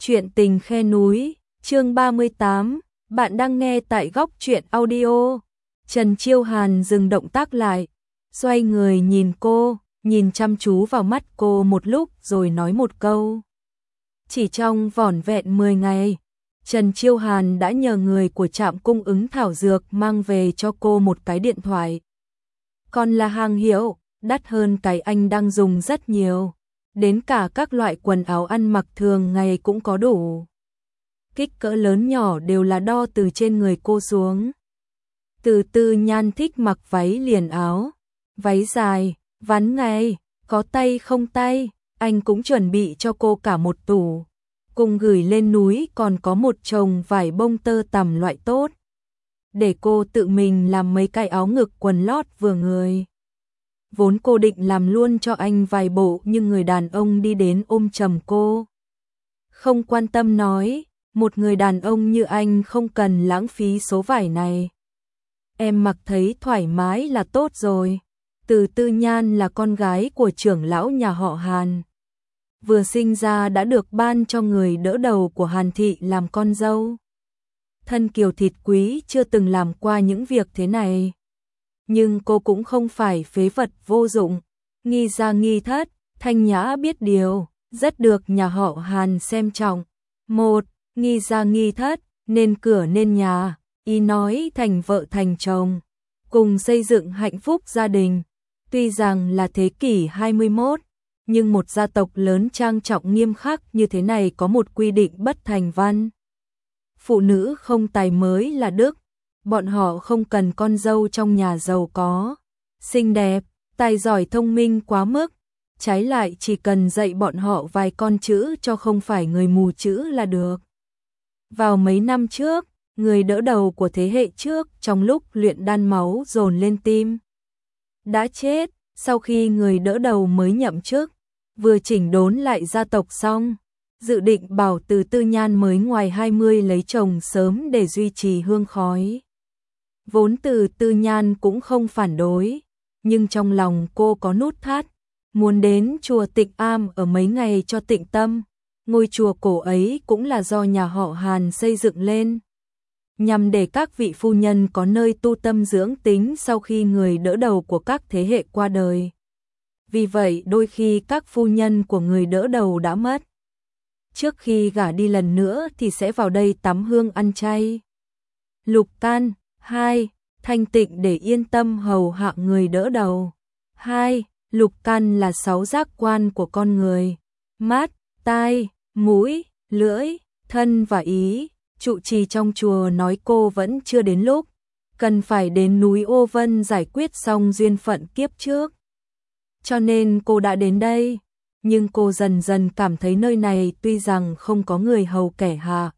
Chuyện tình khe núi, chương 38, bạn đang nghe tại Góc Chuyện Audio. Trần Chiêu Hàn dừng động tác lại, xoay người nhìn cô, nhìn chăm chú vào mắt cô một lúc rồi nói một câu. Chỉ trong vỏn vẹn 10 ngày, Trần Chiêu Hàn đã nhờ người của trạm cung ứng thảo dược mang về cho cô một cái điện thoại. Còn là hàng hiệu, đắt hơn cái anh đang dùng rất nhiều. Đến cả các loại quần áo ăn mặc thường ngày cũng có đủ. Kích cỡ lớn nhỏ đều là đo từ trên người cô xuống. Từ Tư Nhan thích mặc váy liền áo, váy dài, vắn ngay, có tay không tay, anh cũng chuẩn bị cho cô cả một tủ. Cùng gửi lên núi còn có một chồng vải bông tơ tằm loại tốt. Để cô tự mình làm mấy cái áo ngực quần lót vừa người. Vốn cô định làm luôn cho anh vài bộ nhưng người đàn ông đi đến ôm chầm cô. Không quan tâm nói, một người đàn ông như anh không cần lãng phí số vải này. Em mặc thấy thoải mái là tốt rồi. Từ Tư Nhan là con gái của trưởng lão nhà họ Hàn. Vừa sinh ra đã được ban cho người đỡ đầu của Hàn Thị làm con dâu. Thân kiều thịt quý chưa từng làm qua những việc thế này. Nhưng cô cũng không phải phế vật vô dụng, nghi ra nghi thất, thanh nhã biết điều, rất được nhà họ Hàn xem trọng. Một, nghi ra nghi thất, nên cửa nên nhà, ý nói thành vợ thành chồng, cùng xây dựng hạnh phúc gia đình. Tuy rằng là thế kỷ 21, nhưng một gia tộc lớn trang trọng nghiêm khắc như thế này có một quy định bất thành văn. Phụ nữ không tài mới là đức. Bọn họ không cần con dâu trong nhà giàu có, xinh đẹp, tài giỏi thông minh quá mức. Trái lại chỉ cần dạy bọn họ vài con chữ cho không phải người mù chữ là được. Vào mấy năm trước, người đỡ đầu của thế hệ trước trong lúc luyện đan máu dồn lên tim đã chết. Sau khi người đỡ đầu mới nhậm chức, vừa chỉnh đốn lại gia tộc xong, dự định bảo Từ Tư Nhan mới ngoài 20 lấy chồng sớm để duy trì hương khói. Vốn Từ Tư Nhan cũng không phản đối, nhưng trong lòng cô có nút thắt, muốn đến chùa Tịnh Am ở mấy ngày cho tịnh tâm. Ngôi chùa cổ ấy cũng là do nhà họ Hàn xây dựng lên, nhằm để các vị phu nhân có nơi tu tâm dưỡng tính sau khi người đỡ đầu của các thế hệ qua đời. Vì vậy đôi khi các phu nhân của người đỡ đầu đã mất, trước khi gả đi lần nữa thì sẽ vào đây tắm hương ăn chay. Lục can 2. Thanh tịnh để yên tâm hầu hạ người đỡ đầu. 2. Lục căn là 6 giác quan của con người: mắt, tai, mũi, lưỡi, thân và ý. Trụ trì trong chùa nói cô vẫn chưa đến lúc, cần phải đến núi Ô Vân giải quyết xong duyên phận kiếp trước. Cho nên cô đã đến đây, nhưng cô dần dần cảm thấy nơi này tuy rằng không có người hầu kẻ hạ,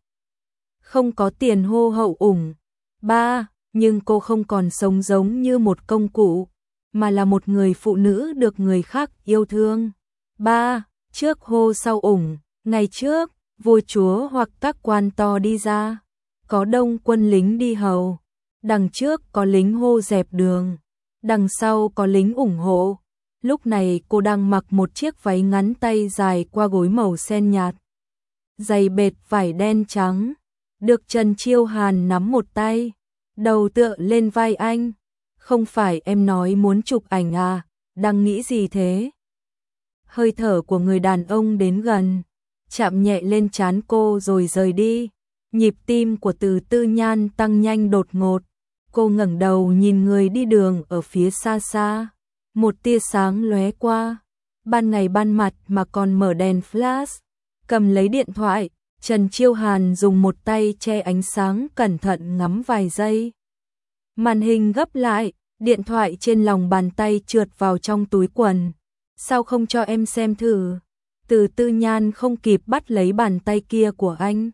không có tiền hô hậu ủng. 3. Nhưng cô không còn sống giống như một công cụ, mà là một người phụ nữ được người khác yêu thương. 3. Trước hô sau ủng. Ngày trước, vua chúa hoặc các quan to đi ra, có đông quân lính đi hầu. Đằng trước có lính hô dẹp đường, đằng sau có lính ủng hộ. Lúc này cô đang mặc một chiếc váy ngắn tay dài qua gối màu sen nhạt, giày bệt vải đen trắng, được Trần Chiêu Hàn nắm một tay, đầu tựa lên vai anh. Không phải em nói muốn chụp ảnh à, đang nghĩ gì thế? Hơi thở của người đàn ông đến gần, chạm nhẹ lên trán cô rồi rời đi. Nhịp tim của Từ Tư Nhan tăng nhanh đột ngột. Cô ngẩng đầu nhìn người đi đường ở phía xa xa. Một tia sáng lóe qua. Ban ngày ban mặt mà còn mở đèn flash. Cầm lấy điện thoại, Trần Chiêu Hàn dùng một tay che ánh sáng cẩn thận ngắm vài giây. Màn hình gấp lại, điện thoại trên lòng bàn tay trượt vào trong túi quần. Sao không cho em xem thử? Từ Tư Nhan không kịp bắt lấy bàn tay kia của anh.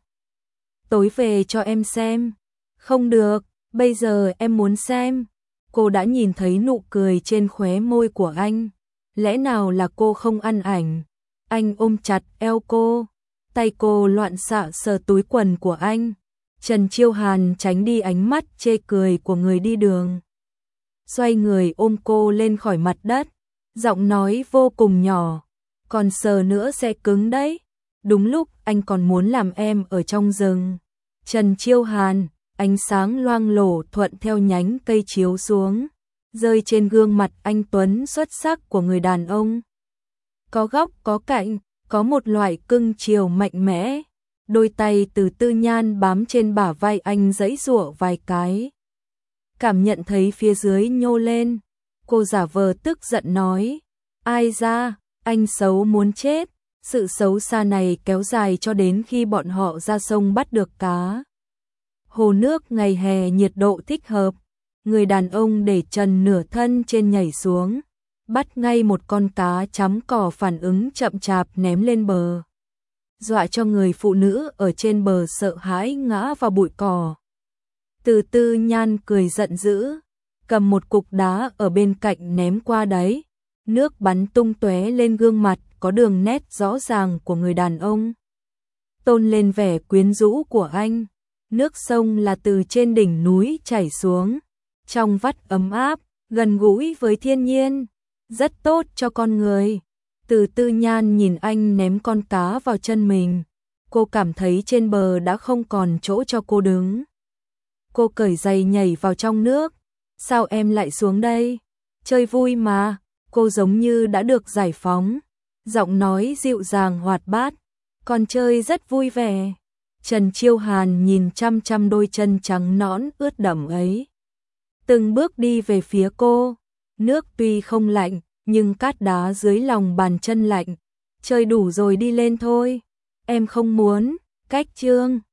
Tối về cho em xem. Không được, bây giờ em muốn xem. Cô đã nhìn thấy nụ cười trên khóe môi của anh. Lẽ nào là cô không ăn ảnh? Anh ôm chặt eo cô, tay cô loạn xạ sờ túi quần của anh. Trần Chiêu Hàn tránh đi ánh mắt chê cười của người đi đường, xoay người ôm cô lên khỏi mặt đất, giọng nói vô cùng nhỏ: còn sờ nữa sẽ cứng đấy. đúng lúc anh còn muốn làm em ở trong rừng. Trần Chiêu Hàn, ánh sáng loang lổ thuận theo nhánh cây chiếu xuống, rơi trên gương mặt anh tuấn xuất sắc của người đàn ông. Có góc có cạnh, có một loại cưng chiều mạnh mẽ. Đôi tay Từ Tư Nhan bám trên bả vai anh giãy giụa vài cái. Cảm nhận thấy phía dưới nhô lên, cô giả vờ tức giận nói, ai ra, anh xấu muốn chết. Sự xấu xa này kéo dài cho đến khi bọn họ ra sông bắt được cá. Hồ nước ngày hè nhiệt độ thích hợp, người đàn ông để trần nửa thân trên nhảy xuống, bắt ngay một con cá chấm cỏ phản ứng chậm chạp ném lên bờ, dọa cho người phụ nữ ở trên bờ sợ hãi ngã vào bụi cỏ. Từ Tư Nhan cười giận dữ, cầm một cục đá ở bên cạnh ném qua đấy, nước bắn tung tóe lên gương mặt có đường nét rõ ràng của người đàn ông, tôn lên vẻ quyến rũ của anh. Nước sông là từ trên đỉnh núi chảy xuống, trong vắt ấm áp, gần gũi với thiên nhiên, rất tốt cho con người. Từ Tư Nhan nhìn anh ném con cá vào chân mình, cô cảm thấy trên bờ đã không còn chỗ cho cô đứng. Cô cởi giày nhảy vào trong nước. Sao em lại xuống đây? Chơi vui mà. Cô giống như đã được giải phóng, giọng nói dịu dàng hoạt bát, còn chơi rất vui vẻ. Trần Chiêu Hàn nhìn chăm chăm đôi chân trắng nõn ướt đẫm ấy, từng bước đi về phía cô. Nước tuy không lạnh, nhưng cát đá dưới lòng bàn chân lạnh. Chơi đủ rồi đi lên thôi. Em không muốn. Cách chương